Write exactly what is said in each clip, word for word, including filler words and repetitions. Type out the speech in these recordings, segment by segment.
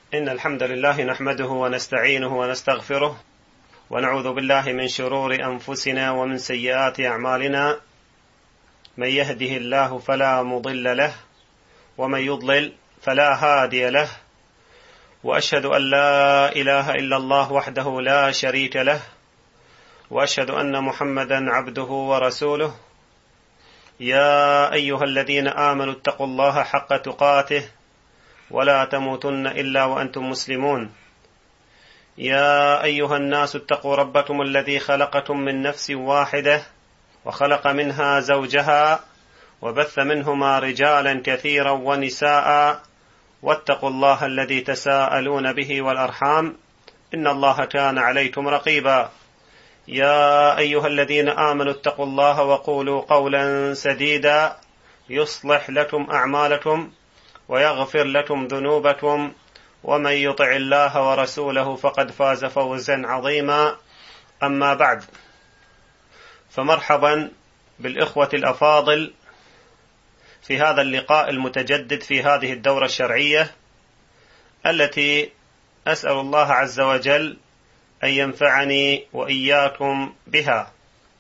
إن الحمد لله نحمده ونستعينه ونستغفره ونعوذ بالله من شرور أنفسنا ومن سيئات أعمالنا. من يهده الله فلا مضل له ومن يضلل فلا هادي له، وأشهد أن لا إله إلا الله وحده لا شريك له، وأشهد أن محمدا عبده ورسوله. يا أيها الذين آمنوا اتقوا الله حق تقاته ولا تموتن إلا وأنتم مسلمون. يا أيها الناس اتقوا ربكم الذي خلقكم من نفس واحدة وخلق منها زوجها وبث منهما رجالا كثيرا ونساء، واتقوا الله الذي تساءلون به والأرحام إن الله كان عليكم رقيبا. يا أيها الذين آمنوا اتقوا الله وقولوا قولا سديدا يصلح لكم أعمالكم ويغفر لكم ذنوبكم، ومن يطع الله ورسوله فقد فاز فوزا عظيما. أما بعد، فمرحبا بالإخوة الأفاضل في هذا اللقاء المتجدد في هذه الدورة الشرعية التي أسأل الله عز وجل أن ينفعني وإياكم بها.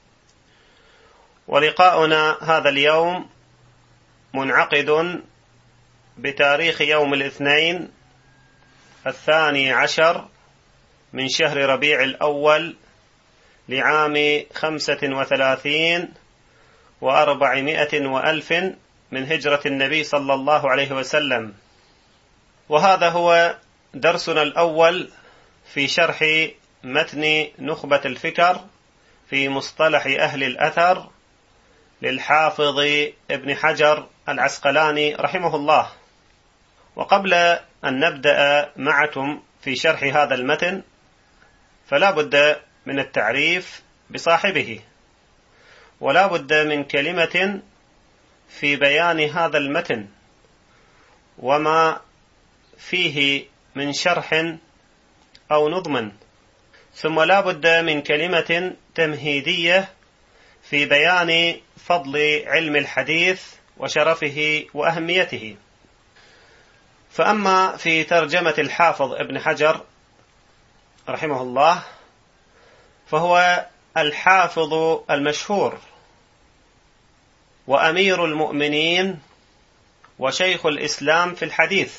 ولقاؤنا هذا اليوم منعقد بتاريخ يوم الاثنين الثاني عشر من شهر ربيع الأول لعام خمسة وثلاثين وأربعمائة وألف من هجرة النبي صلى الله عليه وسلم، وهذا هو درسنا الأول في شرح متن نخبة الفكر في مصطلح أهل الأثر للحافظ ابن حجر العسقلاني رحمه الله. وقبل أن نبدأ معكم في شرح هذا المتن فلا بد من التعريف بصاحبه، ولا بد من كلمة في بيان هذا المتن وما فيه من شرح أو نظم، ثم لا بد من كلمة تمهيدية في بيان فضل علم الحديث وشرفه وأهميته. فأما في ترجمة الحافظ ابن حجر رحمه الله فهو الحافظ المشهور وأمير المؤمنين وشيخ الإسلام في الحديث،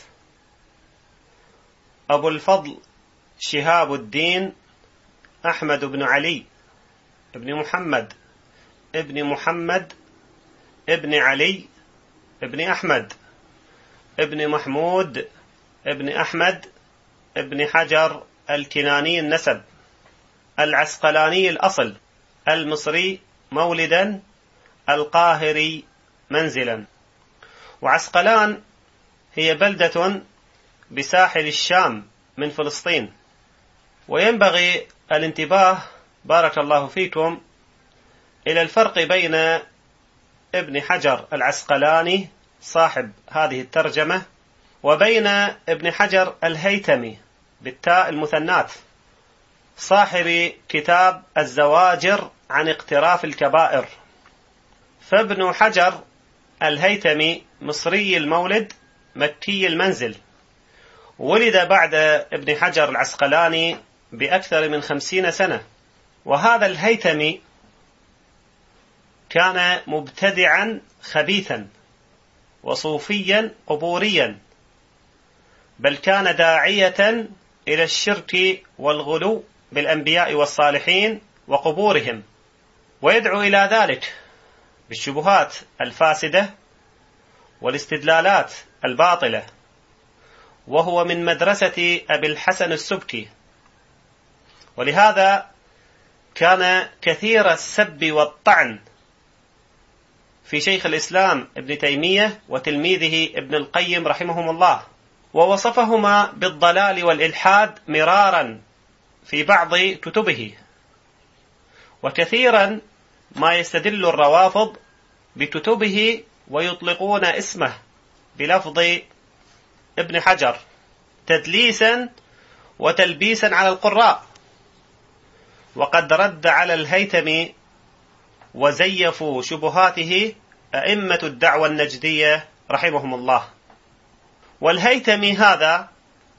أبو الفضل شهاب الدين أحمد بن علي ابن محمد ابن محمد ابن علي ابن أحمد ابن محمود ابن أحمد ابن حجر الكناني النسب، العسقلاني الأصل، المصري مولدا، القاهري منزلا. وعسقلان هي بلدة بساحل الشام من فلسطين. وينبغي الانتباه بارك الله فيكم إلى الفرق بين ابن حجر العسقلاني صاحب هذه الترجمة وبين ابن حجر الهيثمي بالتاء المثنات صاحب كتاب الزواجر عن اقتراف الكبائر. فابن حجر الهيثمي مصري المولد مكي المنزل، ولد بعد ابن حجر العسقلاني بأكثر من خمسين سنة. وهذا الهيثمي كان مبتدعا خبيثا وصوفيا قبوريا، بل كان داعية إلى الشرك والغلو بالأنبياء والصالحين وقبورهم، ويدعو إلى ذلك بالشبهات الفاسدة والاستدلالات الباطلة. وهو من مدرسة أبي الحسن السبكي، ولهذا كان كثير السب والطعن في شيخ الإسلام ابن تيمية وتلميذه ابن القيم رحمهم الله، ووصفهما بالضلال والإلحاد مرارا في بعض كتبه. وكثيرا ما يستدل الروافض بكتبه ويطلقون اسمه بلفظ ابن حجر تدليسا وتلبيسا على القراء. وقد رد على الهيثمي وزيفوا شبهاته أئمة الدعوة النجدية رحمهم الله. والهيثمي هذا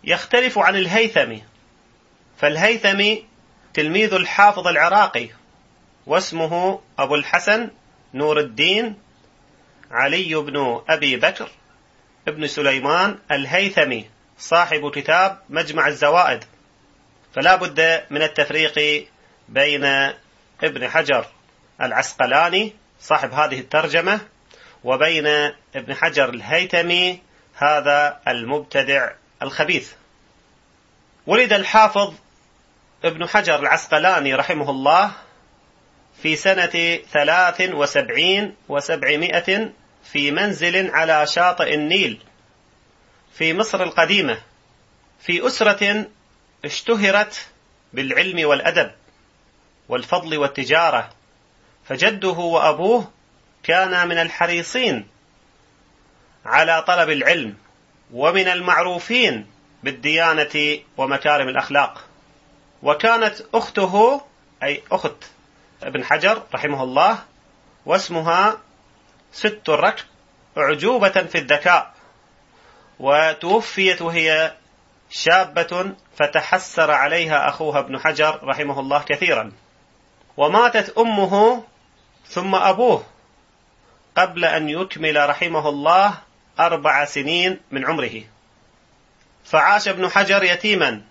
يختلف عن الهيثمي، فالهيثمي تلميذ الحافظ العراقي، واسمه أبو الحسن نور الدين علي بن أبي بكر ابن سليمان الهيثمي، صاحب كتاب مجمع الزوائد. فلا بد من التفريق بين ابن حجر العسقلاني صاحب هذه الترجمة وبين ابن حجر الهيثمي هذا المبتدع الخبيث. ولد الحافظ ابن حجر العسقلاني رحمه الله في سنة ثلاث وسبعين وسبعمائة في منزل على شاطئ النيل في مصر القديمة، في أسرة اشتهرت بالعلم والأدب والفضل والتجارة، فجده وأبوه كانا من الحريصين على طلب العلم ومن المعروفين بالديانة ومكارم الأخلاق. وكانت أخته أي أخت ابن حجر رحمه الله واسمها ست الركب أعجوبة في الذكاء، وتوفيت وهي شابة فتحسر عليها أخوها ابن حجر رحمه الله كثيرا. وماتت أمه ثم أبوه قبل أن يكمل رحمه الله أربع سنين من عمره، فعاش ابن حجر يتيما،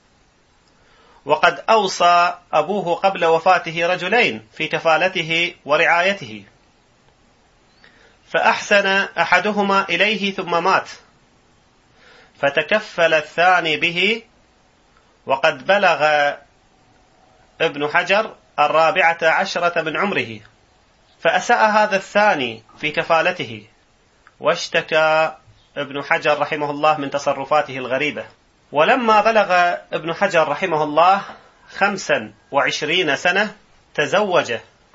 وقد أوصى أبوه قبل وفاته رجلين في كفالته ورعايته، فأحسن أحدهما إليه ثم مات، فتكفل الثاني به، وقد بلغ ابن حجر الرابعة عشرة من عمره، فأساء هذا الثاني في كفالته، واشتكى ابن حجر رحمه الله من تصرفاته الغريبة. ولما بلغ ابن حجر رحمه الله خمسا وعشرين سنة تزوج،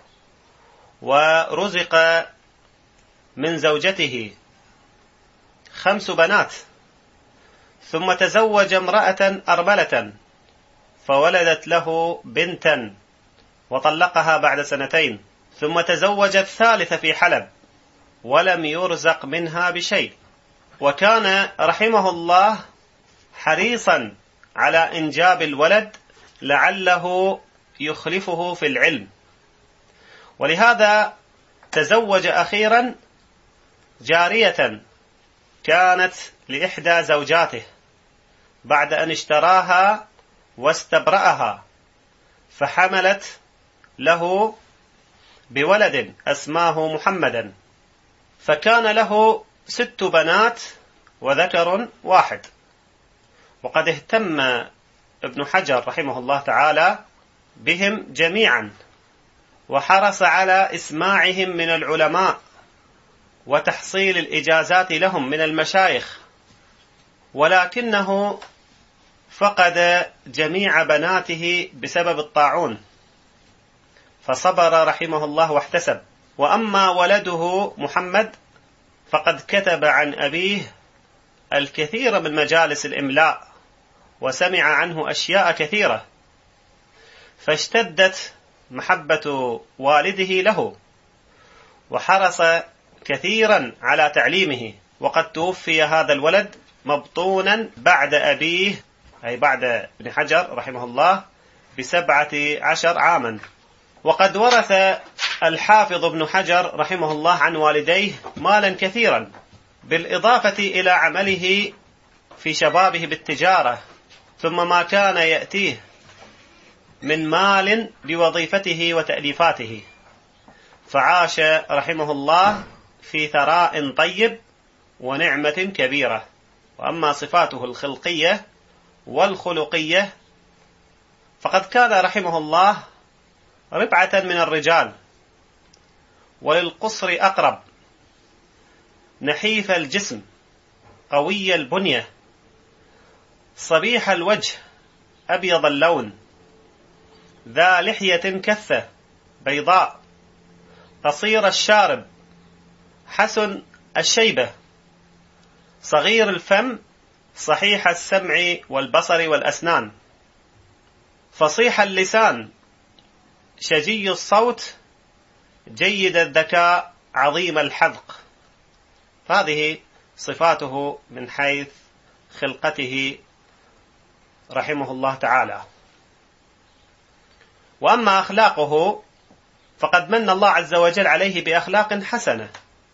ورزق من زوجته خمس بنات، ثم تزوج امرأة أرملة فولدت له بنتا وطلقها بعد سنتين، ثم تزوج الثالثة في حلب ولم يرزق منها بشيء. وكان رحمه الله حريصا على إنجاب الولد لعله يخلفه في العلم، ولهذا تزوج أخيرا جارية كانت لإحدى زوجاته بعد أن اشتراها واستبرأها، فحملت له بولد أسماه محمدا، فكان له ست بنات وذكر واحد. وقد اهتم ابن حجر رحمه الله تعالى بهم جميعا، وحرص على إسماعهم من العلماء وتحصيل الإجازات لهم من المشايخ، ولكنه فقد جميع بناته بسبب الطاعون، فصبر رحمه الله واحتسب. وأما ولده محمد فقد كتب عن أبيه الكثير من مجالس الإملاء، وسمع عنه أشياء كثيرة، فاشتدت محبة والده له، وحرص كثيرا على تعليمه. وقد توفي هذا الولد مبطونا بعد أبيه أي بعد ابن حجر رحمه الله بسبعة عشر عاما. وقد ورث الحافظ ابن حجر رحمه الله عن والديه مالا كثيرا، بالإضافة إلى عمله في شبابه بالتجارة، ثم ما كان يأتيه من مال بوظيفته وتأليفاته، فعاش رحمه الله في ثراء طيب ونعمة كبيرة. وأما صفاته الخلقية والخلقية فقد كان رحمه الله ربعة من الرجال، وللقصر أقرب، نحيف الجسم، قوي البنية، صبيح الوجه، أبيض اللون، ذا لحية كثة بيضاء، قصير الشارب، حسن الشيبة، صغير الفم، صحيح السمع والبصر والأسنان، فصيح اللسان، شجي الصوت، جيد الذكاء، عظيم الحذق. هذه صفاته من حيث خلقته رحمه الله تعالى. وأما أخلاقه فقد من الله عز وجل عليه بأخلاق حسنة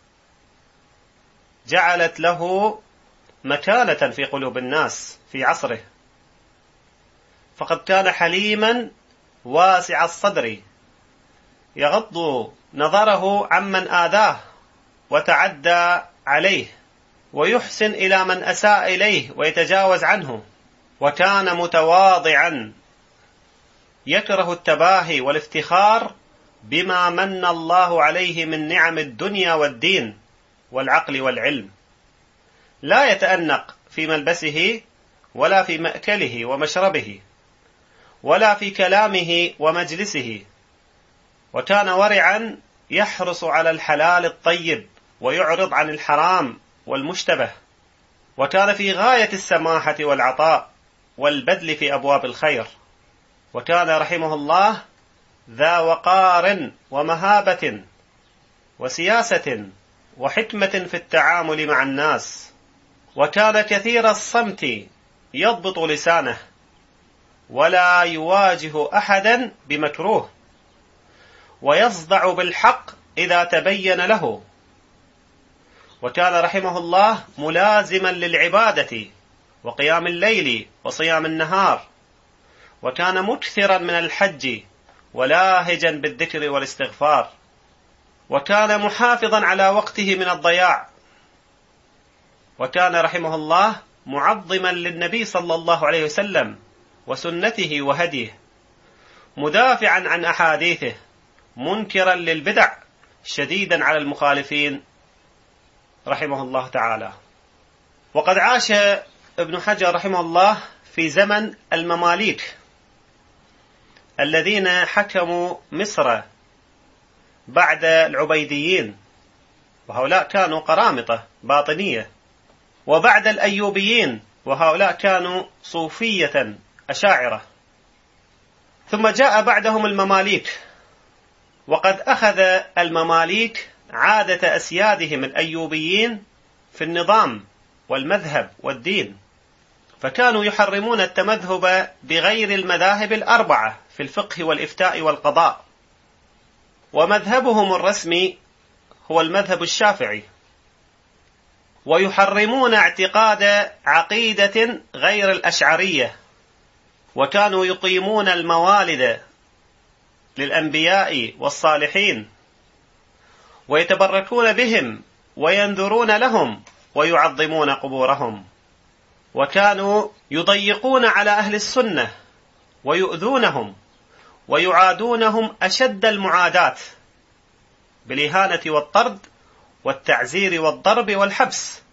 جعلت له مكانة في قلوب الناس في عصره، فقد كان حليما واسع الصدر يغض نظره عمن آذاه وتعدى عليه، ويحسن إلى من أساء إليه ويتجاوز عنه، وكان متواضعا يكره التباهي والافتخار بما من الله عليه من نعم الدنيا والدين والعقل والعلم، لا يتأنق في ملبسه ولا في مأكله ومشربه ولا في كلامه ومجلسه، وكان ورعا يحرص على الحلال الطيب ويعرض عن الحرام والمشتبه، وكان في غاية السماحة والعطاء والبذل في أبواب الخير، وكان رحمه الله ذا وقار ومهابة وسياسة وحكمة في التعامل مع الناس، وكان كثير الصمت يضبط لسانه ولا يواجه أحدا بمكروه، ويصدع بالحق إذا تبين له، وكان رحمه الله ملازما للعبادة وقيام الليل وصيام النهار، وكان مكثرا من الحج ولاهجا بالذكر والاستغفار، وكان محافظا على وقته من الضياع، وكان رحمه الله معظما للنبي صلى الله عليه وسلم وسنته وهديه، مدافعا عن أحاديثه، منكرا للبدع، شديدا على المخالفين رحمه الله تعالى. وقد عاش ابن حجر رحمه الله في زمن المماليك الذين حكموا مصر بعد العبيديين، وهؤلاء كانوا قرامطة باطنية، وبعد الأيوبيين، وهؤلاء كانوا صوفية أشاعرة، ثم جاء بعدهم المماليك، وقد أخذ المماليك عادة أسيادهم الأيوبيين في النظام والمذهب والدين، فكانوا يحرمون التمذهب بغير المذاهب الأربعة في الفقه والإفتاء والقضاء، ومذهبهم الرسمي هو المذهب الشافعي، ويحرمون اعتقاد عقيدة غير الأشعرية، وكانوا يقيمون الموالد للأنبياء والصالحين ويتبركون بهم وينذرون لهم ويعظمون قبورهم، وكانوا يضيقون على أهل السنة ويؤذونهم ويعادونهم أشد المعاداة بالإهانة والطرد والتعزير والضرب والحبس،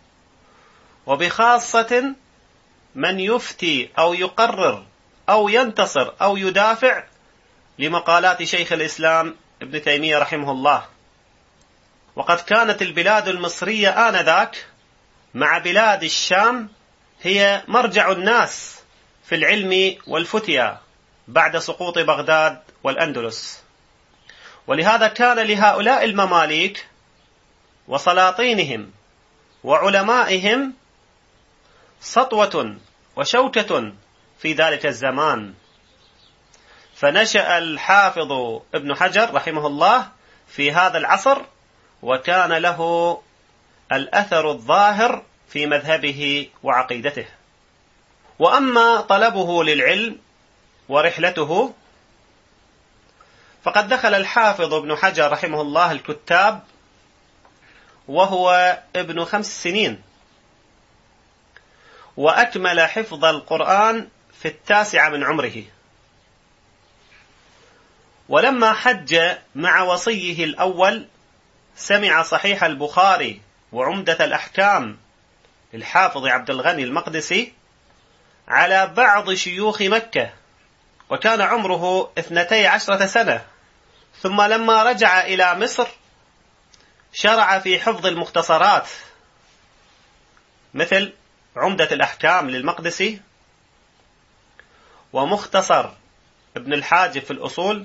وبخاصة من يفتي أو يقرر أو ينتصر أو يدافع لمقالات شيخ الإسلام ابن تيمية رحمه الله. وقد كانت البلاد المصرية آنذاك مع بلاد الشام هي مرجع الناس في العلم والفتيا بعد سقوط بغداد والأندلس، ولهذا كان لهؤلاء المماليك وسلاطينهم وعلمائهم سطوة وشوكة في ذلك الزمان. فنشأ الحافظ ابن حجر رحمه الله في هذا العصر، وكان له الأثر الظاهر في مذهبه وعقيدته. وأما طلبه للعلم ورحلته فقد دخل الحافظ ابن حجر رحمه الله الكتاب وهو ابن خمس سنين، وأكمل حفظ القرآن في التاسعة من عمره. ولما حج مع وصيه الأول سمع صحيح البخاري وعمدة الأحكام للحافظ عبد الغني المقدسي على بعض شيوخ مكة، وكان عمره اثنتي عشرة سنة. ثم لما رجع إلى مصر شرع في حفظ المختصرات مثل عمدة الأحكام للمقدسي، ومختصر ابن الحاجب في الأصول،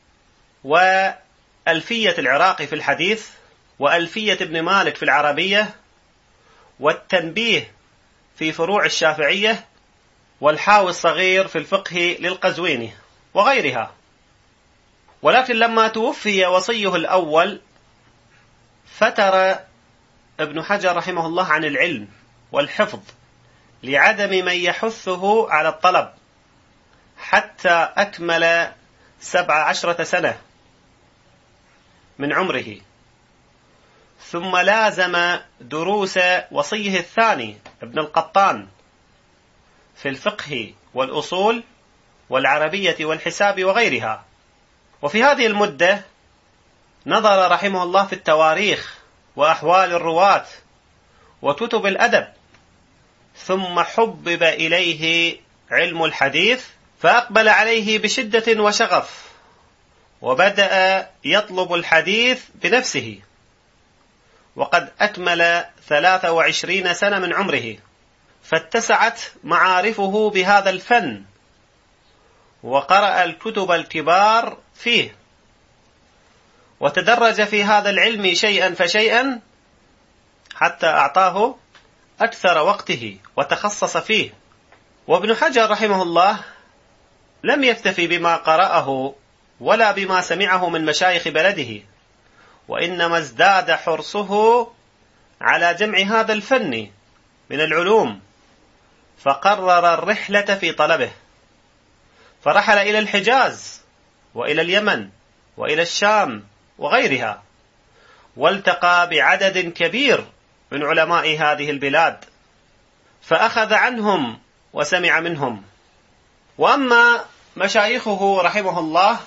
وألفية العراقي في الحديث، وألفية ابن مالك في العربية، والتنبيه في فروع الشافعية، والحاوي الصغير في الفقه للقزويني وغيرها. ولكن لما توفي وصيه الأول فتر ابن حجر رحمه الله عن العلم والحفظ لعدم من يحثه على الطلب، حتى أكمل سبع عشرة سنة من عمره، ثم لازم دروس وصيه الثاني ابن القطان في الفقه والأصول والعربية والحساب وغيرها. وفي هذه المدة نظر رحمه الله في التواريخ وأحوال الرواة وكتب الأدب، ثم حبب إليه علم الحديث فأقبل عليه بشدة وشغف، وبدأ يطلب الحديث بنفسه، وقد أكمل ثلاث وعشرين سنة من عمره، فاتسعت معارفه بهذا الفن، وقرأ الكتب الكبار فيه، وتدرج في هذا العلم شيئا فشيئا حتى أعطاه أكثر وقته وتخصص فيه. وابن حجر رحمه الله لم يكتفي بما قرأه ولا بما سمعه من مشايخ بلده، وإنما ازداد حرصه على جمع هذا الفن من العلوم، فقرر الرحلة في طلبه، فرحل إلى الحجاز وإلى اليمن وإلى الشام وغيرها، والتقى بعدد كبير من علماء هذه البلاد، فأخذ عنهم وسمع منهم. وأما مشايخه رحمه الله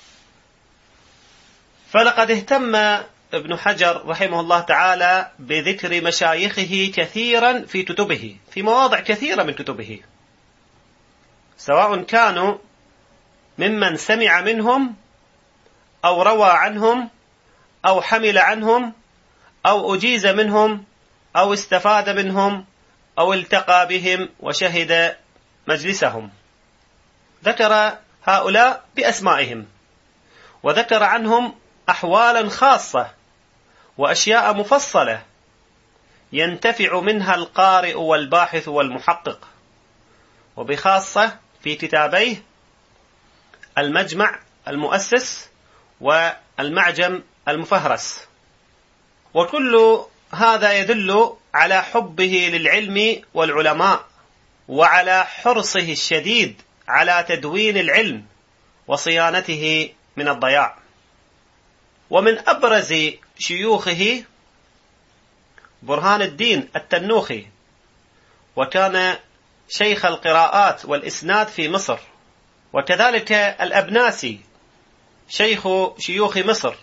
فلقد اهتم ابن حجر رحمه الله تعالى بذكر مشايخه كثيرا في كتبه، في مواضع كثيرة من كتبه، سواء كانوا ممن سمع منهم أو روى عنهم أو حمل عنهم أو أجيز منهم أو استفاد منهم أو التقى بهم وشهد مجلسهم. ذكر هؤلاء بأسمائهم، وذكر عنهم أحوالا خاصة وأشياء مفصلة ينتفع منها القارئ والباحث والمحقق، وبخاصة في كتابيه المجمع المؤسس والمعجم المفهرس. وكل هذا يدل على حبه للعلم والعلماء، وعلى حرصه الشديد على تدوين العلم وصيانته من الضياع. ومن أبرز شيوخه برهان الدين التنوخي، وكان شيخ القراءات والإسناد في مصر، وكذلك الأبناسي شيخ شيوخ مصر،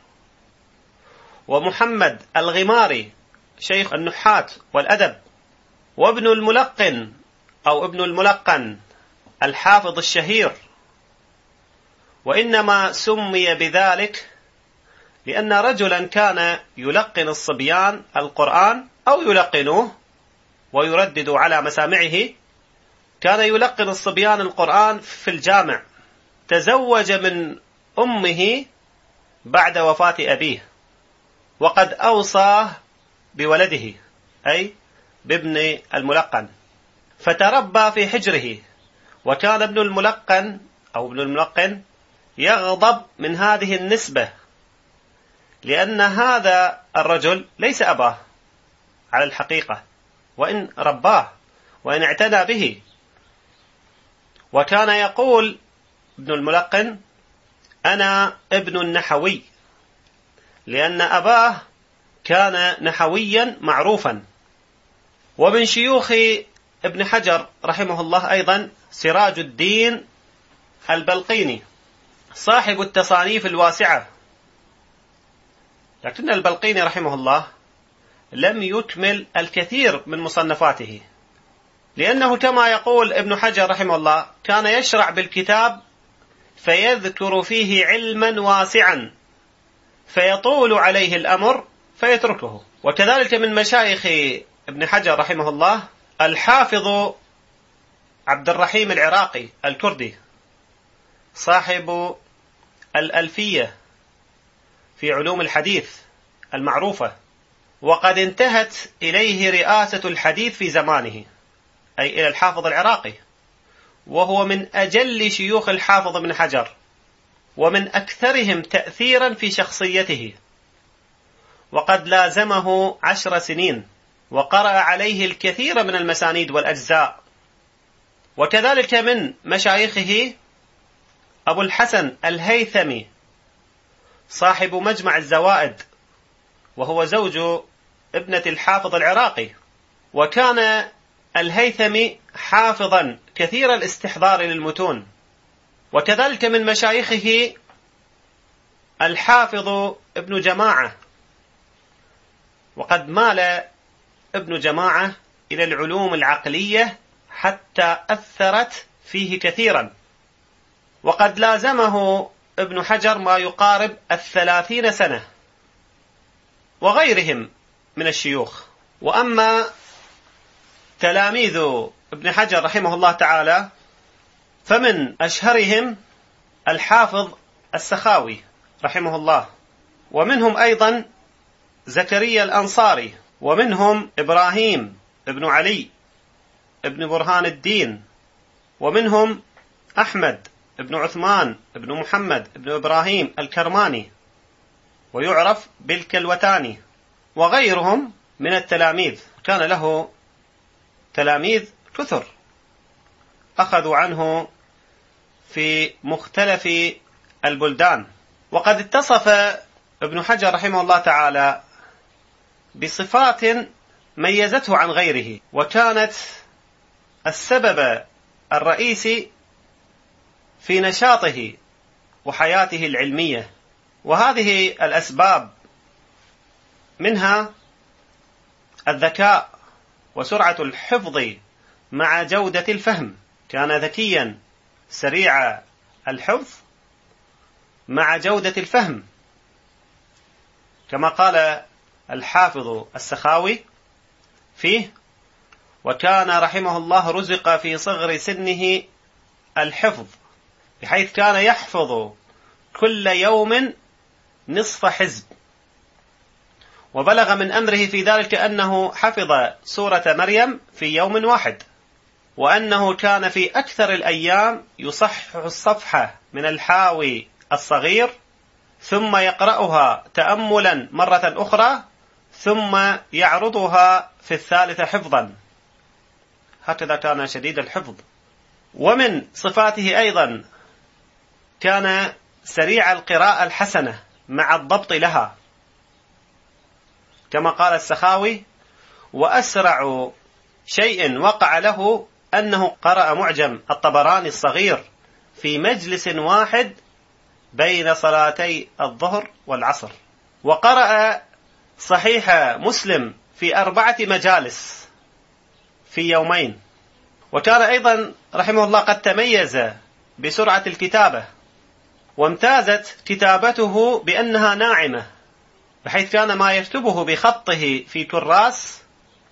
ومحمد الغماري شيخ النحات والأدب، وابن الملقن أو ابن الملقن الحافظ الشهير. وإنما سمي بذلك لأن رجلا كان يلقن الصبيان القرآن أو يلقنوه ويردد على مسامعه، كان يلقن الصبيان القرآن في الجامع، تزوج من أمه بعد وفاة أبيه، وقد أوصاه بولده أي بابن الملقن، فتربى في حجره. وكان ابن الملقن أو ابن الملقن يغضب من هذه النسبة، لأن هذا الرجل ليس أباه على الحقيقة، وإن رباه وإن اعتنى به. وكان يقول ابن الملقن: أنا ابن النحوي، لأن أباه كان نحويا معروفا. ومن شيوخ ابن حجر رحمه الله أيضا سراج الدين البلقيني صاحب التصانيف الواسعة، لكن البلقيني رحمه الله لم يكمل الكثير من مصنفاته، لأنه كما يقول ابن حجر رحمه الله كان يشرع بالكتاب فيذكر فيه علما واسعا فيطول عليه الأمر فيتركه. وكذلك من مشايخ ابن حجر رحمه الله الحافظ عبد الرحيم العراقي الكردي صاحب الألفية في علوم الحديث المعروفة، وقد انتهت إليه رئاسة الحديث في زمانه، أي إلى الحافظ العراقي. وهو من أجل شيوخ الحافظ ابن حجر ومن أكثرهم تأثيرا في شخصيته، وقد لازمه عشر سنين وقرأ عليه الكثير من المسانيد والأجزاء. وكذلك من مشايخه أبو الحسن الهيثمي صاحب مجمع الزوائد، وهو زوج ابنة الحافظ العراقي، وكان الهيثمي حافظا كثير الاستحضار للمتون. وكذلك من مشايخه الحافظ ابن جماعة، وقد مال ابن جماعة إلى العلوم العقلية حتى أثرت فيه كثيرا، وقد لازمه ابن حجر ما يقارب الثلاثين سنة، وغيرهم من الشيوخ. وأما تلاميذ ابن حجر رحمه الله تعالى فمن أشهرهم الحافظ السخاوي رحمه الله، ومنهم أيضا زكريا الأنصاري، ومنهم إبراهيم ابن علي ابن برهان الدين، ومنهم أحمد ابن عثمان ابن محمد ابن إبراهيم الكرماني ويعرف بالكلوتاني، وغيرهم من التلاميذ. كان له تلاميذ كثر أخذوا عنه في مختلف البلدان. وقد اتصف ابن حجر رحمه الله تعالى بصفات ميزته عن غيره، وكانت السبب الرئيسي في نشاطه وحياته العلمية. وهذه الأسباب منها الذكاء وسرعة الحفظ مع جودة الفهم، كان ذكيا سريع الحفظ مع جودة الفهم، كما قال الحافظ السخاوي فيه: وكان رحمه الله رزق في صغر سنه الحفظ، بحيث كان يحفظ كل يوم نصف حزب، وبلغ من أمره في ذلك أنه حفظ سورة مريم في يوم واحد، وأنه كان في أكثر الأيام يصحح الصفحة من الحاوي الصغير ثم يقرأها تأملا مرة أخرى ثم يعرضها في الثالثة حفظا. هكذا كان شديد الحفظ. ومن صفاته أيضا كان سريع القراءة الحسنة مع الضبط لها، كما قال السخاوي: وأسرع شيء وقع له أنه قرأ معجم الطبراني الصغير في مجلس واحد بين صلاتي الظهر والعصر، وقرأ صحيح مسلم في أربعة مجالس في يومين. وكان أيضا رحمه الله قد تميز بسرعة الكتابة، وامتازت كتابته بأنها ناعمة، بحيث كان ما يكتبه بخطه في كراس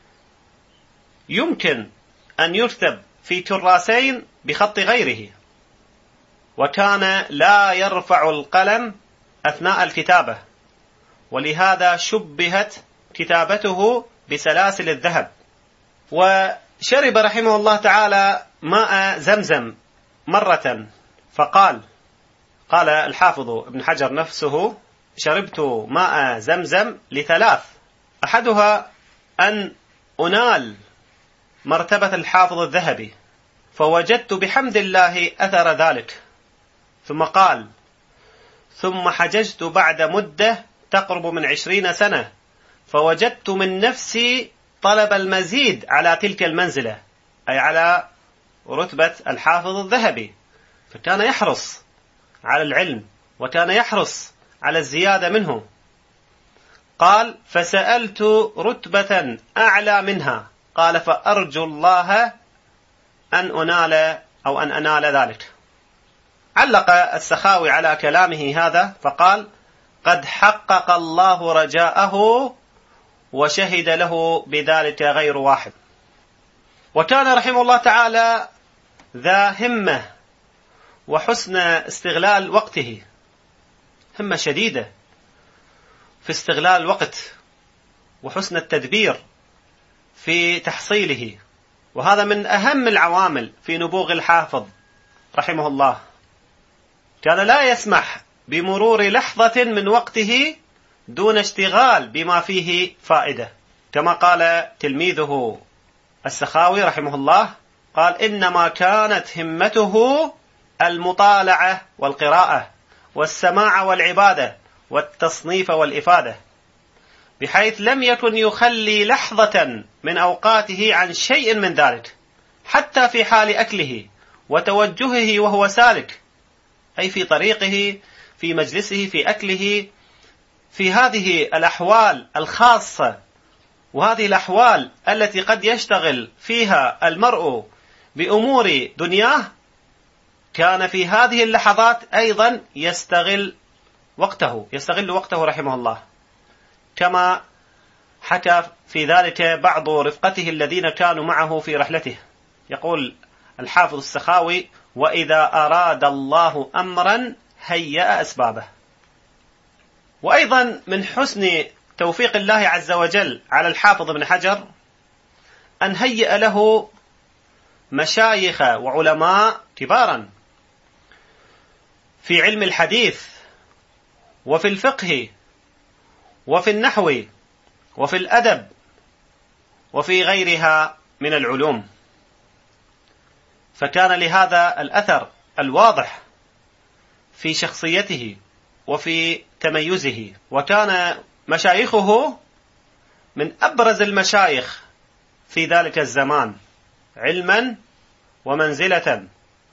يمكن أن يكتب في كراسين بخط غيره، وكان لا يرفع القلم أثناء الكتابة، ولهذا شبهت كتابته بسلاسل الذهب. وشرب رحمه الله تعالى ماء زمزم مرة فقال قال الحافظ ابن حجر نفسه: شربت ماء زمزم لثلاث، أحدها أن أنال مرتبة الحافظ الذهبي، فوجدت بحمد الله أثر ذلك. ثم قال: ثم حججت بعد مدة تقرب من عشرين سنة، فوجدت من نفسي طلب المزيد على تلك المنزلة، أي على رتبة الحافظ الذهبي، فكان يحرص على العلم وكان يحرص على الزيادة منه. قال: فسألت رتبة أعلى منها، قال: فأرجو الله أن أنال أو أن أنال ذلك. علق السخاوي على كلامه هذا فقال: قد حقق الله رجاءه وشهد له بذلك غير واحد. وكان رحمه الله تعالى ذا همة وحسن استغلال وقته، همة شديدة في استغلال الوقت وحسن التدبير في تحصيله، وهذا من أهم العوامل في نبوغ الحافظ رحمه الله. كان لا يسمح بمرور لحظة من وقته دون اشتغال بما فيه فائدة، كما قال تلميذه السخاوي رحمه الله، قال: إنما كانت همته المطالعة والقراءة والسماع والعبادة والتصنيف والإفادة، بحيث لم يكن يخلي لحظة من أوقاته عن شيء من ذلك، حتى في حال أكله وتوجهه وهو سالك، أي في طريقه، في مجلسه، في أكله، في هذه الأحوال الخاصة وهذه الأحوال التي قد يشتغل فيها المرء بأمور دنياه، كان في هذه اللحظات أيضا يستغل وقته يستغل وقته رحمه الله، كما حكى في ذلك بعض رفقته الذين كانوا معه في رحلته. يقول الحافظ السخاوي: وإذا أراد الله أمرا هيأ أسبابه. وأيضا من حسن توفيق الله عز وجل على الحافظ ابن حجر أن هيأ له مشايخ وعلماء كبارا في علم الحديث وفي الفقه وفي النحو وفي الأدب وفي غيرها من العلوم، فكان لهذا الأثر الواضح في شخصيته وفي تميزه. وكان مشايخه من أبرز المشايخ في ذلك الزمان علما ومنزلة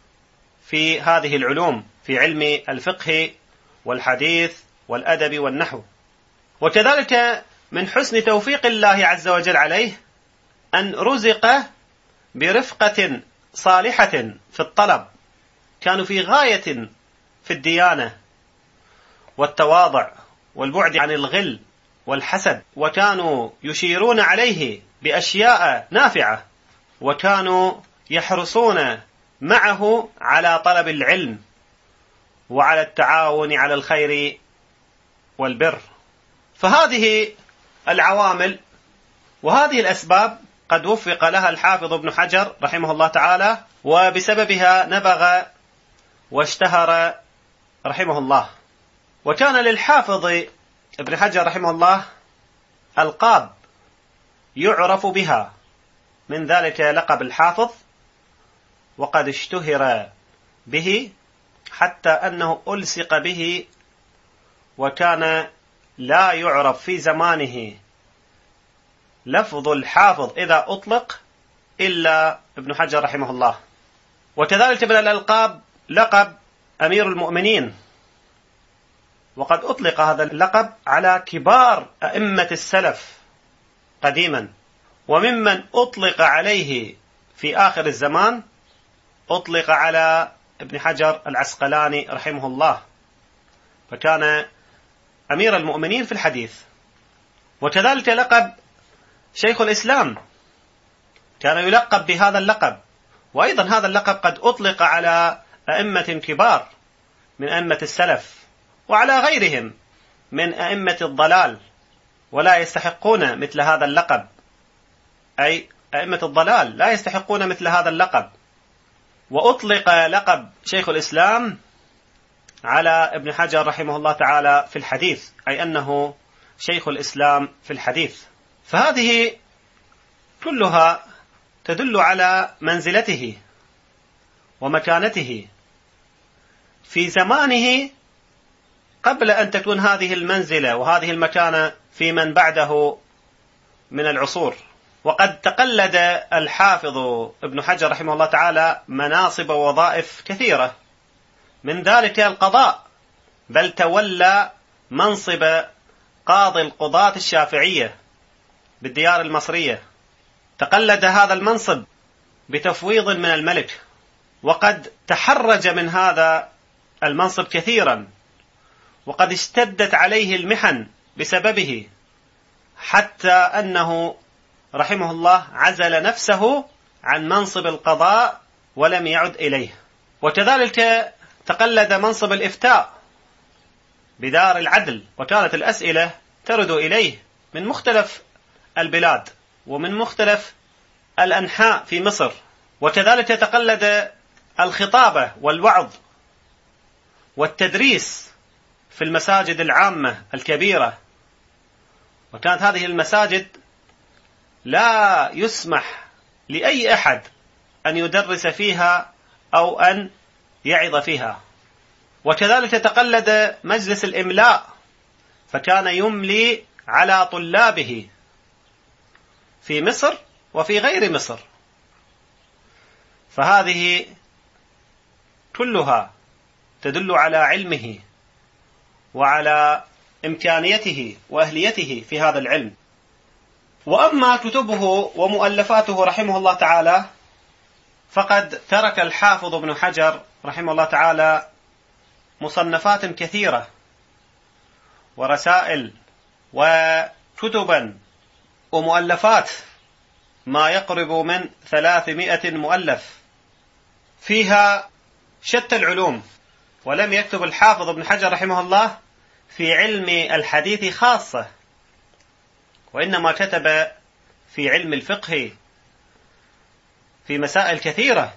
في هذه العلوم، في علم الفقه والحديث والأدب والنحو. وكذلك من حسن توفيق الله عز وجل عليه أن رزق برفقة صالحة في الطلب، كانوا في غاية في الديانة والتواضع والبعد عن الغل والحسد، وكانوا يشيرون عليه بأشياء نافعة، وكانوا يحرصون معه على طلب العلم وعلى التعاون على الخير والبر. فهذه العوامل وهذه الأسباب قد وفق لها الحافظ ابن حجر رحمه الله تعالى، وبسببها نبغ واشتهر رحمه الله. وكان للحافظ ابن حجر رحمه الله ألقاب يعرف بها، من ذلك لقب الحافظ، وقد اشتهر به حتى أنه ألصق به، وكان لا يعرف في زمانه لفظ الحافظ إذا أطلق إلا ابن حجر رحمه الله. وكذلك من الألقاب لقب أمير المؤمنين، وقد أطلق هذا اللقب على كبار أئمة السلف قديما. وممن أطلق عليه في آخر الزمان أطلق على ابن حجر العسقلاني رحمه الله، فكان أمير المؤمنين في الحديث. وكذلك لقب شيخ الإسلام، كان يلقب بهذا اللقب. وأيضا هذا اللقب قد أطلق على أئمة كبار من أئمة السلف وعلى غيرهم من أئمة الضلال، ولا يستحقون مثل هذا اللقب، أي أئمة الضلال لا يستحقون مثل هذا اللقب. وأطلق لقب شيخ الإسلام على ابن حجر رحمه الله تعالى في الحديث، أي أنه شيخ الإسلام في الحديث. فهذه كلها تدل على منزلته ومكانته في زمانه قبل أن تكون هذه المنزلة وهذه المكانة في من بعده من العصور. وقد تقلد الحافظ ابن حجر رحمه الله تعالى مناصب ووظائف كثيرة، من ذلك القضاء، بل تولى منصب قاضي القضاة الشافعية بالديار المصرية، تقلد هذا المنصب بتفويض من الملك، وقد تحرج من هذا المنصب كثيرا، وقد اشتدت عليه المحن بسببه، حتى أنه رحمه الله عزل نفسه عن منصب القضاء ولم يعد إليه. وكذلك تقلد منصب الإفتاء بدار العدل، وكانت الأسئلة ترد إليه من مختلف البلاد ومن مختلف الأنحاء في مصر، وكذلك تقلد الخطابة والوعظ والتدريس في المساجد العامة الكبيرة. وكانت هذه المساجد لا يسمح لأي أحد أن يدرس فيها أو أن يعظ فيها. وكذلك تقلد مجلس الإملاء، فكان يملي على طلابه في مصر وفي غير مصر. فهذه كلها تدل على علمه وعلى إمكانيته وأهليته في هذا العلم. وأما كتبه ومؤلفاته رحمه الله تعالى، فقد ترك الحافظ ابن حجر رحمه الله تعالى مصنفات كثيرة ورسائل وكتبا ومؤلفات ما يقرب من ثلاثمائة مؤلف فيها شتى العلوم. ولم يكتب الحافظ ابن حجر رحمه الله في علم الحديث خاصة، وإنما كتب في علم الفقه في مسائل كثيرة،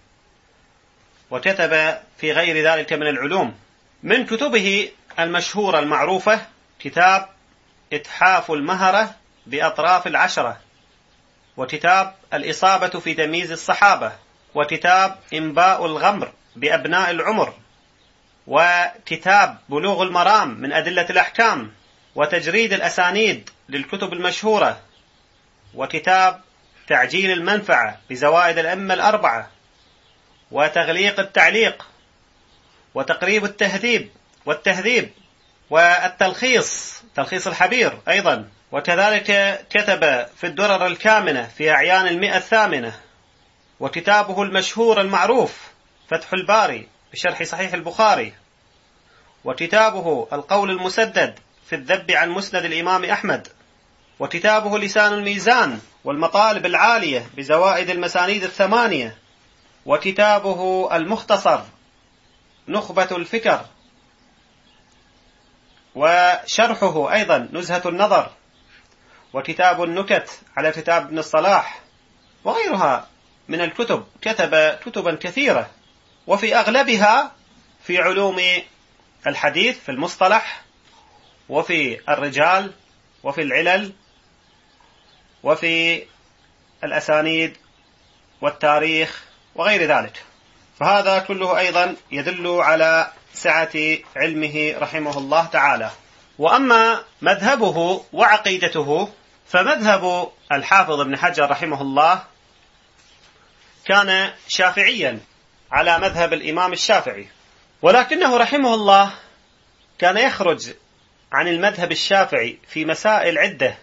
وكتب في غير ذلك من العلوم. من كتبه المشهورة المعروفة كتاب إتحاف المهرة بأطراف العشرة، وكتاب الإصابة في تمييز الصحابة، وكتاب إنباء الغمر بأبناء العمر، وكتاب بلوغ المرام من أدلة الأحكام، وتجريد الأسانيد للكتب المشهورة، وكتاب تعجيل المنفعة بزوائد الأئمة الأربعة، وتغليق التعليق، وتقريب التهذيب والتهذيب، والتلخيص تلخيص الحبير أيضا. وكذلك كتب في الدرر الكامنة في أعيان المئة الثامنة، وكتابه المشهور المعروف فتح الباري بشرح صحيح البخاري، وكتابه القول المسدد في الذب عن مسند الإمام أحمد، وكتابه لسان الميزان والمطالب العالية بزوائد المسانيد الثمانية، وكتابه المختصر نخبة الفكر، وشرحه أيضا نزهة النظر، وكتاب النكت على كتاب ابن الصلاح، وغيرها من الكتب. كتب كتبا كثيرة، وفي أغلبها في علوم الحديث في المصطلح، وفي الرجال، وفي العلل، وفي الأسانيد والتاريخ وغير ذلك. فهذا كله أيضا يدل على سعة علمه رحمه الله تعالى. وأما مذهبه وعقيدته، فمذهب الحافظ ابن حجر رحمه الله كان شافعيا على مذهب الإمام الشافعي، ولكنه رحمه الله كان يخرج عن المذهب الشافعي في مسائل عدة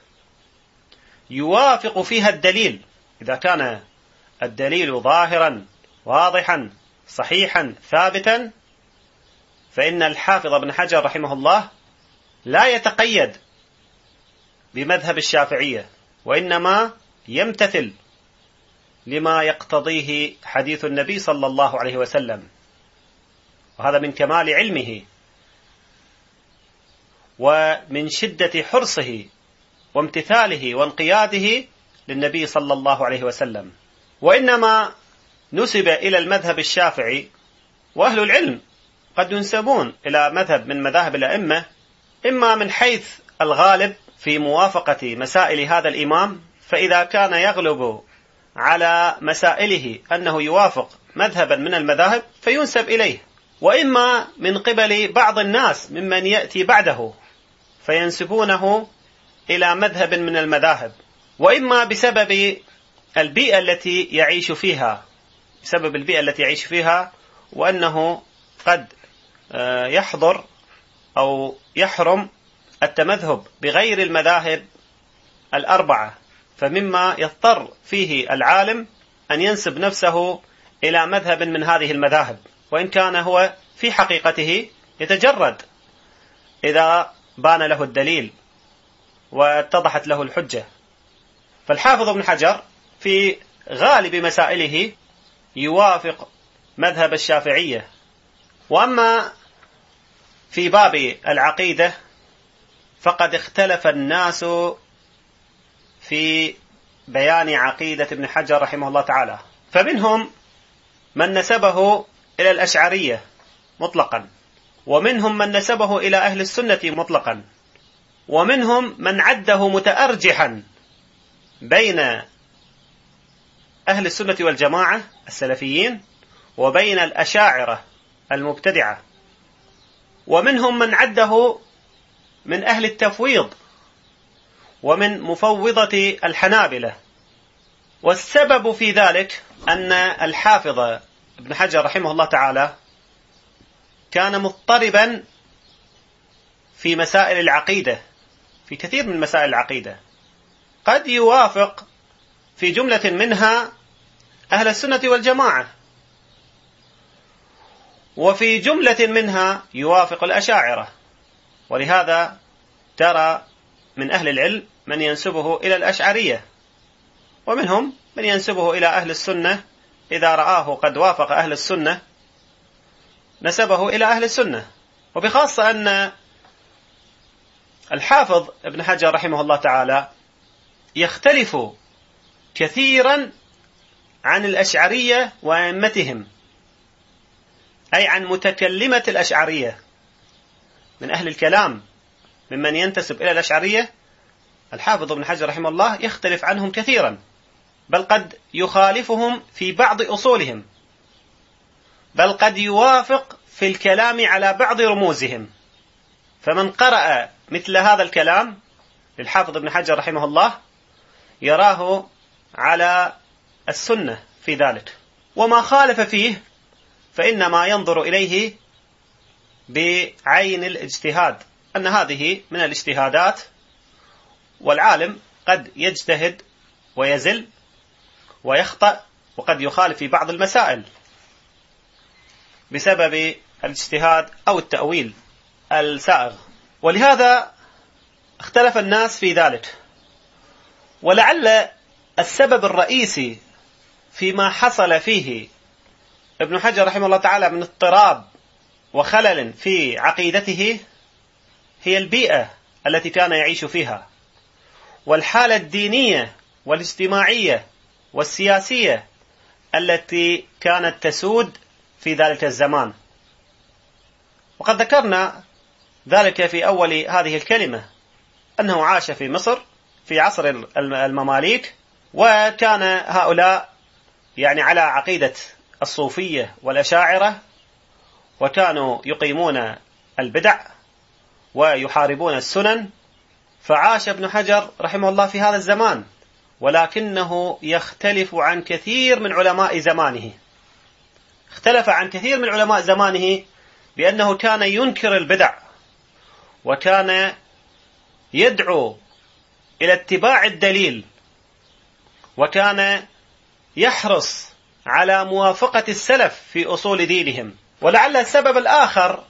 يوافق فيها الدليل. إذا كان الدليل ظاهرا واضحا صحيحا ثابتا، فإن الحافظ ابن حجر رحمه الله لا يتقيد بمذهب الشافعية، وإنما يمتثل لما يقتضيه حديث النبي صلى الله عليه وسلم، وهذا من كمال علمه ومن شدة حرصه وامتثاله وانقياده للنبي صلى الله عليه وسلم. وإنما نسب إلى المذهب الشافعي، وأهل العلم قد ينسبون إلى مذهب من مذاهب الأئمة، إما من حيث الغالب في موافقة مسائل هذا الإمام، فإذا كان يغلب على مسائله أنه يوافق مذهبا من المذاهب فينسب إليه، وإما من قبل بعض الناس ممن يأتي بعده فينسبونه إلى مذهب من المذاهب، وإما بسبب البيئة التي يعيش فيها بسبب البيئة التي يعيش فيها وأنه قد يحضر أو يحرم التمذهب بغير المذاهب الأربعة، فمما يضطر فيه العالم أن ينسب نفسه إلى مذهب من هذه المذاهب، وإن كان هو في حقيقته يتجرد إذا بان له الدليل واتضحت له الحجة. فالحافظ ابن حجر في غالب مسائله يوافق مذهب الشافعية. وأما في باب العقيدة فقد اختلف الناس في بيان عقيدة ابن حجر رحمه الله تعالى. فمنهم من نسبه إلى الأشعرية مطلقا، ومنهم من نسبه إلى أهل السنة مطلقا، ومنهم من عده متأرجحا بين أهل السنة والجماعة السلفيين وبين الأشاعرة المبتدعة، ومنهم من عده من أهل التفويض ومن مفوضة الحنابلة. والسبب في ذلك أن الحافظ ابن حجر رحمه الله تعالى كان مضطربا في مسائل العقيدة، في كثير من مسائل العقيدة، قد يوافق في جملة منها أهل السنة والجماعة، وفي جملة منها يوافق الأشاعرة. ولهذا ترى من أهل العلم من ينسبه إلى الأشعرية، ومنهم من ينسبه إلى أهل السنة، إذا رآه قد وافق أهل السنة نسبه إلى أهل السنة. وبخاصة أن الحافظ ابن حجر رحمه الله تعالى يختلف كثيرا عن الأشعرية وأئمتهم، أي عن متكلمة الأشعرية من أهل الكلام، ممن ينتسب إلى الأشعرية. الحافظ ابن حجر رحمه الله يختلف عنهم كثيرا، بل قد يخالفهم في بعض أصولهم، بل قد يوافق في الكلام على بعض رموزهم. فمن قرأ مثل هذا الكلام للحافظ ابن حجر رحمه الله يراه على السنة في ذلك، وما خالف فيه فإنما ينظر إليه بعين الاجتهاد، أن هذه من الاجتهادات، والعالم قد يجتهد ويزل ويخطأ، وقد يخالف في بعض المسائل بسبب الاجتهاد أو التأويل السائغ. ولهذا اختلف الناس في ذلك. ولعل السبب الرئيسي فيما حصل فيه ابن حجر رحمه الله تعالى من اضطراب وخلل في عقيدته هي البيئة التي كان يعيش فيها، والحالة الدينية والاجتماعية والسياسية التي كانت تسود في ذلك الزمان. وقد ذكرنا ذلك في أول هذه الكلمة، أنه عاش في مصر في عصر المماليك، وكان هؤلاء يعني على عقيدة الصوفية والأشاعرة، وكانوا يقيمون البدع ويحاربون السنن. فعاش ابن حجر رحمه الله في هذا الزمان، ولكنه يختلف عن كثير من علماء زمانه. اختلف عن كثير من علماء زمانه بأنه كان ينكر البدع، وكان يدعو إلى اتباع الدليل، وكان يحرص على موافقة السلف في أصول دينهم. ولعل السبب الآخر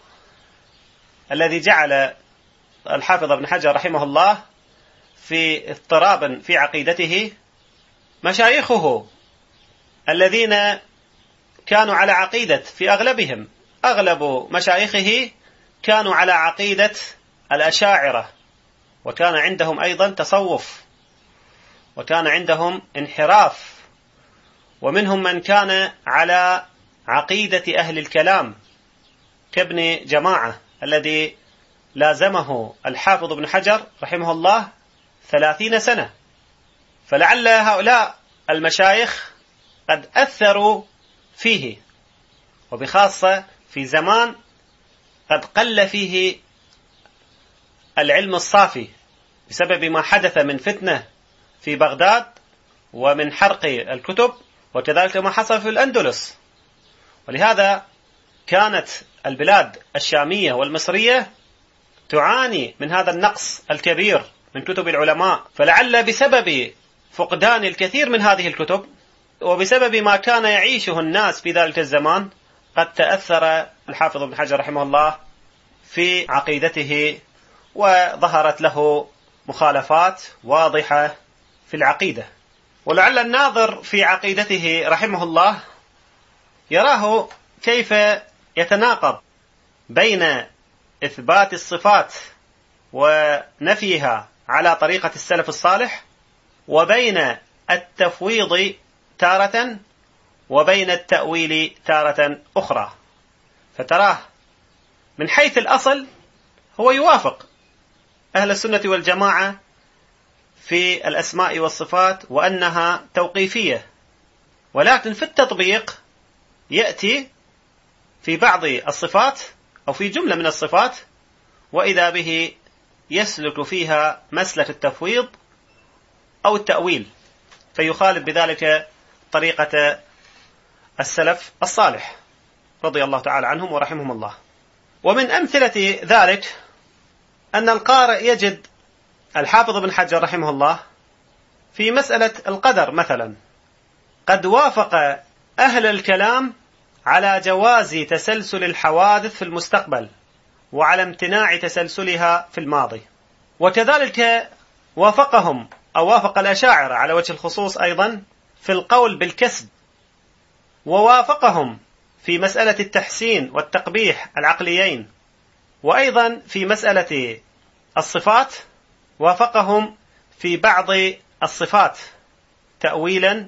الذي جعل الحافظ ابن حجر رحمه الله في اضطراب في عقيدته مشايخه الذين كانوا على عقيدة، في أغلبهم أغلب مشايخه كانوا على عقيدة الأشاعرة، وكان عندهم أيضا تصوف، وكان عندهم انحراف، ومنهم من كان على عقيدة أهل الكلام كابن جماعة الذي لازمه الحافظ ابن حجر رحمه الله ثلاثين سنة. فلعل هؤلاء المشايخ قد أثروا فيه، وبخاصة في زمان قد قل فيه العلم الصافي بسبب ما حدث من فتنة في بغداد ومن حرق الكتب، وكذلك ما حصل في الأندلس. ولهذا كانت البلاد الشامية والمصرية تعاني من هذا النقص الكبير من كتب العلماء. فلعل بسبب فقدان الكثير من هذه الكتب، وبسبب ما كان يعيشه الناس في ذلك الزمان، قد تأثر الحافظ ابن حجر رحمه الله في عقيدته، وظهرت له مخالفات واضحة في العقيدة. ولعل الناظر في عقيدته رحمه الله يراه كيف يتناقض بين إثبات الصفات ونفيها على طريقة السلف الصالح، وبين التفويض تارة وبين التأويل تارة أخرى. فتراه من حيث الأصل هو يوافق أهل السنة والجماعة في الأسماء والصفات وأنها توقيفية، ولكن في التطبيق يأتي في بعض الصفات أو في جملة من الصفات وإذا به يسلك فيها مسلك التفويض أو التأويل، فيخالف بذلك طريقة السلف الصالح رضي الله تعالى عنهم ورحمهم الله. ومن أمثلة ذلك أن القارئ يجد الحافظ بن حجر رحمه الله في مسألة القدر مثلا قد وافق أهل الكلام على جواز تسلسل الحوادث في المستقبل وعلى امتناع تسلسلها في الماضي، وكذلك وافقهم أو وافق الأشاعرة على وجه الخصوص أيضا في القول بالكسب، ووافقهم في مسألة التحسين والتقبيح العقليين، وأيضا في مسألة الصفات وافقهم في بعض الصفات تأويلا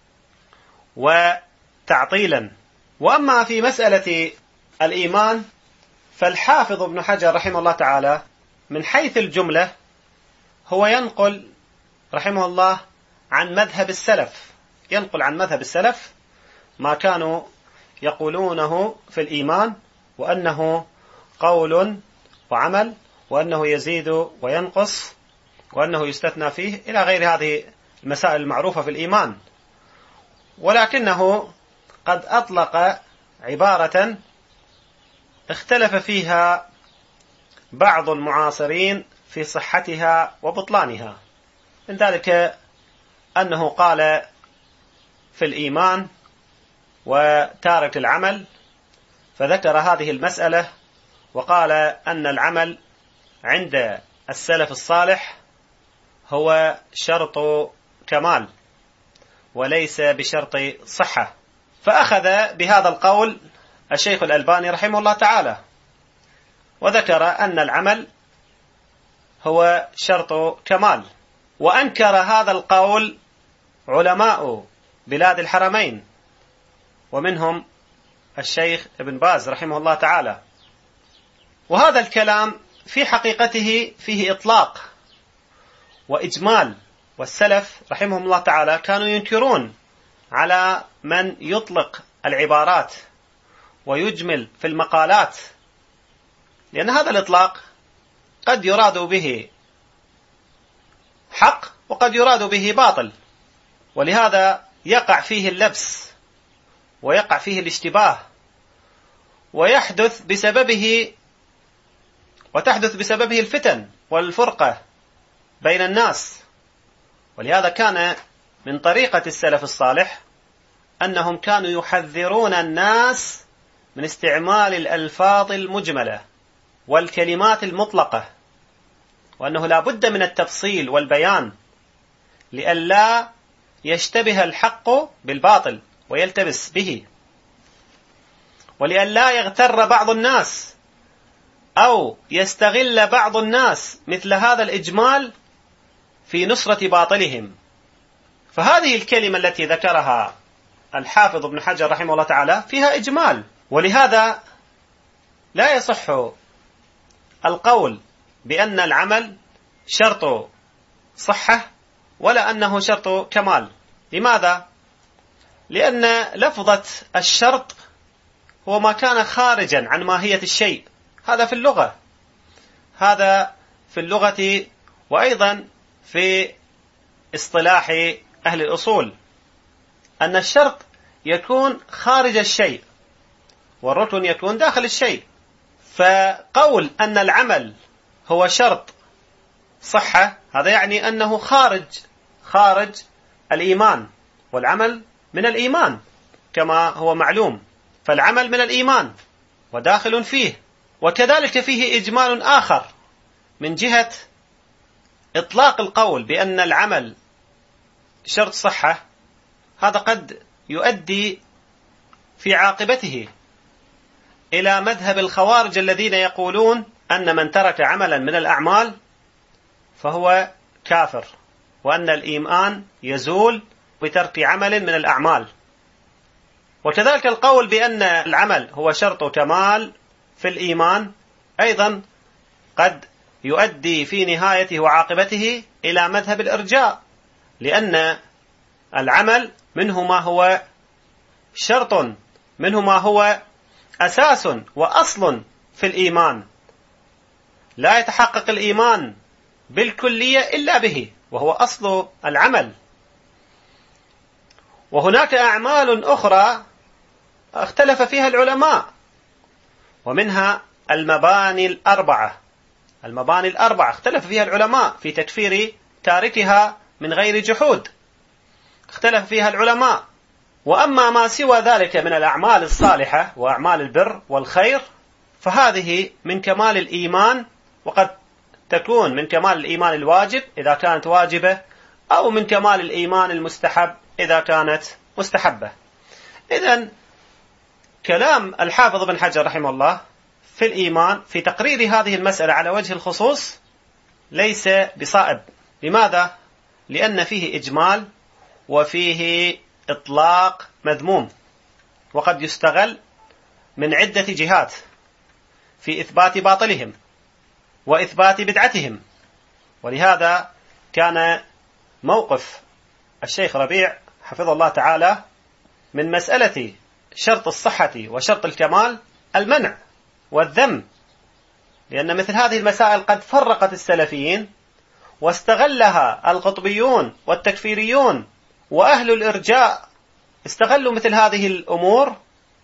وتعطيلا. وأما في مسألة الإيمان فالحافظ ابن حجر رحمه الله تعالى من حيث الجملة هو ينقل رحمه الله عن مذهب السلف، ينقل عن مذهب السلف ما كانوا يقولونه في الإيمان، وأنه قول وعمل، وأنه يزيد وينقص، وأنه يستثنى فيه، إلى غير هذه المسائل المعروفة في الإيمان. ولكنه قد أطلق عبارة اختلف فيها بعض المعاصرين في صحتها وبطلانها، من ذلك أنه قال في الإيمان وتارك العمل، فذكر هذه المسألة وقال أن العمل عند السلف الصالح هو شرط كمال وليس بشرط صحة، فأخذ بهذا القول الشيخ الألباني رحمه الله تعالى، وذكر أن العمل هو شرط كمال. وأنكر هذا القول علماء بلاد الحرمين، ومنهم الشيخ ابن باز رحمه الله تعالى. وهذا الكلام في حقيقته فيه إطلاق وإجمال، والسلف رحمهم الله تعالى كانوا ينكرون على من يطلق العبارات ويجمل في المقالات، لأن هذا الإطلاق قد يراد به حق وقد يراد به باطل، ولهذا يقع فيه اللبس ويقع فيه الاشتباه، ويحدث بسببه وتحدث بسببه الفتن والفرقة بين الناس. ولهذا كان من طريقة السلف الصالح أنهم كانوا يحذرون الناس من استعمال الألفاظ المجملة والكلمات المطلقة، وأنه لا بد من التفصيل والبيان لئلا يشتبه الحق بالباطل ويلتبس به، ولئلا يغتر بعض الناس أو يستغل بعض الناس مثل هذا الإجمال في نصرة باطلهم. فهذه الكلمة التي ذكرها الحافظ ابن حجر رحمه الله تعالى فيها إجمال، ولهذا لا يصح القول بأن العمل شرط صحة ولا أنه شرط كمال. لماذا؟ لأن لفظة الشرط هو ما كان خارجا عن ماهية الشيء، هذا في اللغة، هذا في اللغة وأيضا في اصطلاح أهل الأصول، أن الشرط يكون خارج الشيء والركن يكون داخل الشيء. فقول أن العمل هو شرط صحة هذا يعني أنه خارج خارج الإيمان، والعمل من الإيمان كما هو معلوم، فالعمل من الإيمان وداخل فيه. وكذلك فيه إجمال آخر من جهة إطلاق القول بأن العمل شرط صحة، هذا قد يؤدي في عاقبته إلى مذهب الخوارج الذين يقولون أن من ترك عملا من الأعمال فهو كافر، وأن الإيمان يزول بترك عمل من الأعمال. وكذلك القول بأن العمل هو شرط كمال في الإيمان أيضا قد يؤدي في نهايته وعاقبته إلى مذهب الإرجاء، لأن العمل منه ما هو شرط، منه ما هو أساس وأصل في الإيمان، لا يتحقق الإيمان بالكلية إلا به، وهو أصل العمل. وهناك أعمال أخرى اختلف فيها العلماء، ومنها المباني الأربعة. المباني الأربعة اختلف فيها العلماء في تكفير تاركها من غير جحود، اختلف فيها العلماء. وأما ما سوى ذلك من الأعمال الصالحة وأعمال البر والخير فهذه من كمال الإيمان، وقد تكون من كمال الإيمان الواجب إذا كانت واجبة، أو من كمال الإيمان المستحب إذا كانت مستحبة. إذن كلام الحافظ بن حجر رحمه الله في الإيمان في تقرير هذه المسألة على وجه الخصوص ليس بصائب. لماذا؟ لأن فيه إجمال وفيه إطلاق مذموم، وقد يستغل من عدة جهات في إثبات باطلهم وإثبات بدعتهم. ولهذا كان موقف الشيخ ربيع حفظه الله تعالى من مسألة شرط الصحة وشرط الكمال المنع والذم، لأن مثل هذه المسائل قد فرقت السلفيين واستغلها القطبيون والتكفيريون وأهل الإرجاء، استغلوا مثل هذه الأمور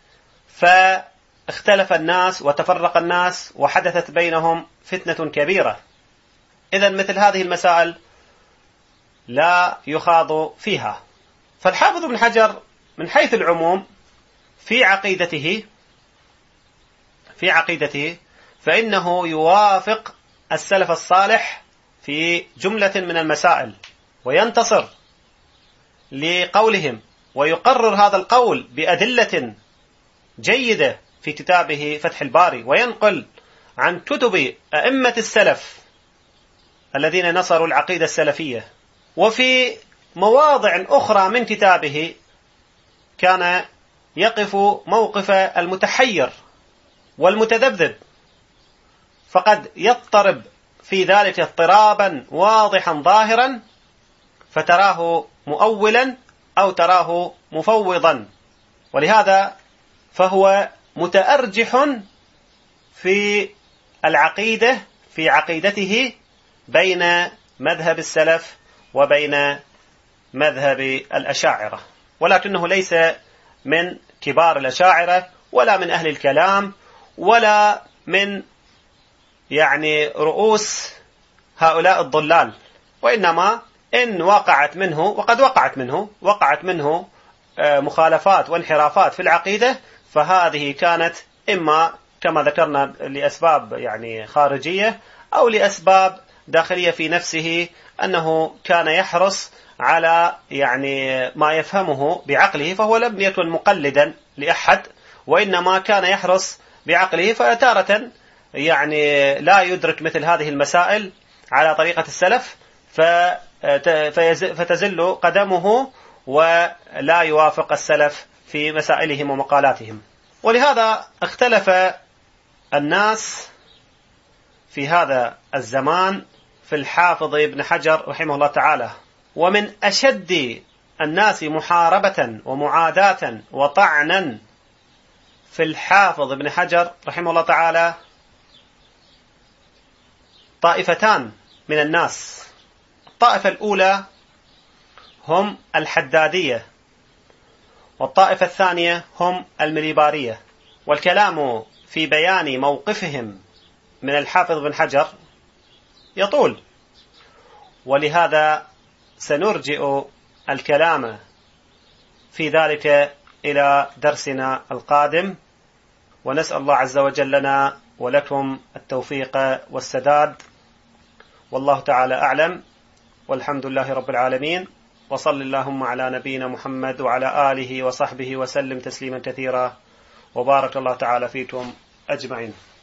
فاختلف الناس وتفرق الناس وحدثت بينهم فتنة كبيرة. إذن مثل هذه المسائل لا يخاض فيها. فالحافظ بن حجر من حيث العموم في عقيدته في عقيدته فإنه يوافق السلف الصالح في جملة من المسائل، وينتصر لقولهم ويقرر هذا القول بأدلة جيدة في كتابه فتح الباري، وينقل عن كتب أئمة السلف الذين نصروا العقيدة السلفية. وفي مواضع أخرى من كتابه كان يقف موقف المتحير والمتذبذب، فقد يضطرب في ذلك اضطرابا واضحا ظاهرا، فتراه مؤولا أو تراه مفوضا. ولهذا فهو متأرجح في العقيدة في عقيدته بين مذهب السلف وبين مذهب الأشاعرة، ولكنه ليس من كبار الأشاعرة ولا من أهل الكلام ولا من يعني رؤوس هؤلاء الضلال، وإنما إن وقعت منه وقد وقعت منه وقعت منه مخالفات وانحرافات في العقيدة، فهذه كانت إما كما ذكرنا لأسباب يعني خارجية أو لأسباب داخلية في نفسه، أنه كان يحرص على يعني ما يفهمه بعقله، فهو لم يكن مقلدا لأحد، وإنما كان يحرص بعقله، فتارة يعني لا يدرك مثل هذه المسائل على طريقة السلف فتزل قدمه ولا يوافق السلف في مسائلهم ومقالاتهم. ولهذا اختلف الناس في هذا الزمان في الحافظ ابن حجر رحمه الله تعالى، ومن أشد الناس محاربة ومعاداة وطعنا في الحافظ ابن حجر رحمه الله تعالى طائفتان من الناس. الطائفة الأولى هم الحدادية، والطائفة الثانية هم المليبارية. والكلام في بيان موقفهم من الحافظ بن حجر يطول، ولهذا سنرجئ الكلام في ذلك إلى درسنا القادم، ونسأل الله عز وجل لنا ولكم التوفيق والسداد، والله تعالى أعلم، والحمد لله رب العالمين، وصل اللهم على نبينا محمد وعلى آله وصحبه وسلم تسليما كثيرا، وبارك الله تعالى فيكم أجمعين.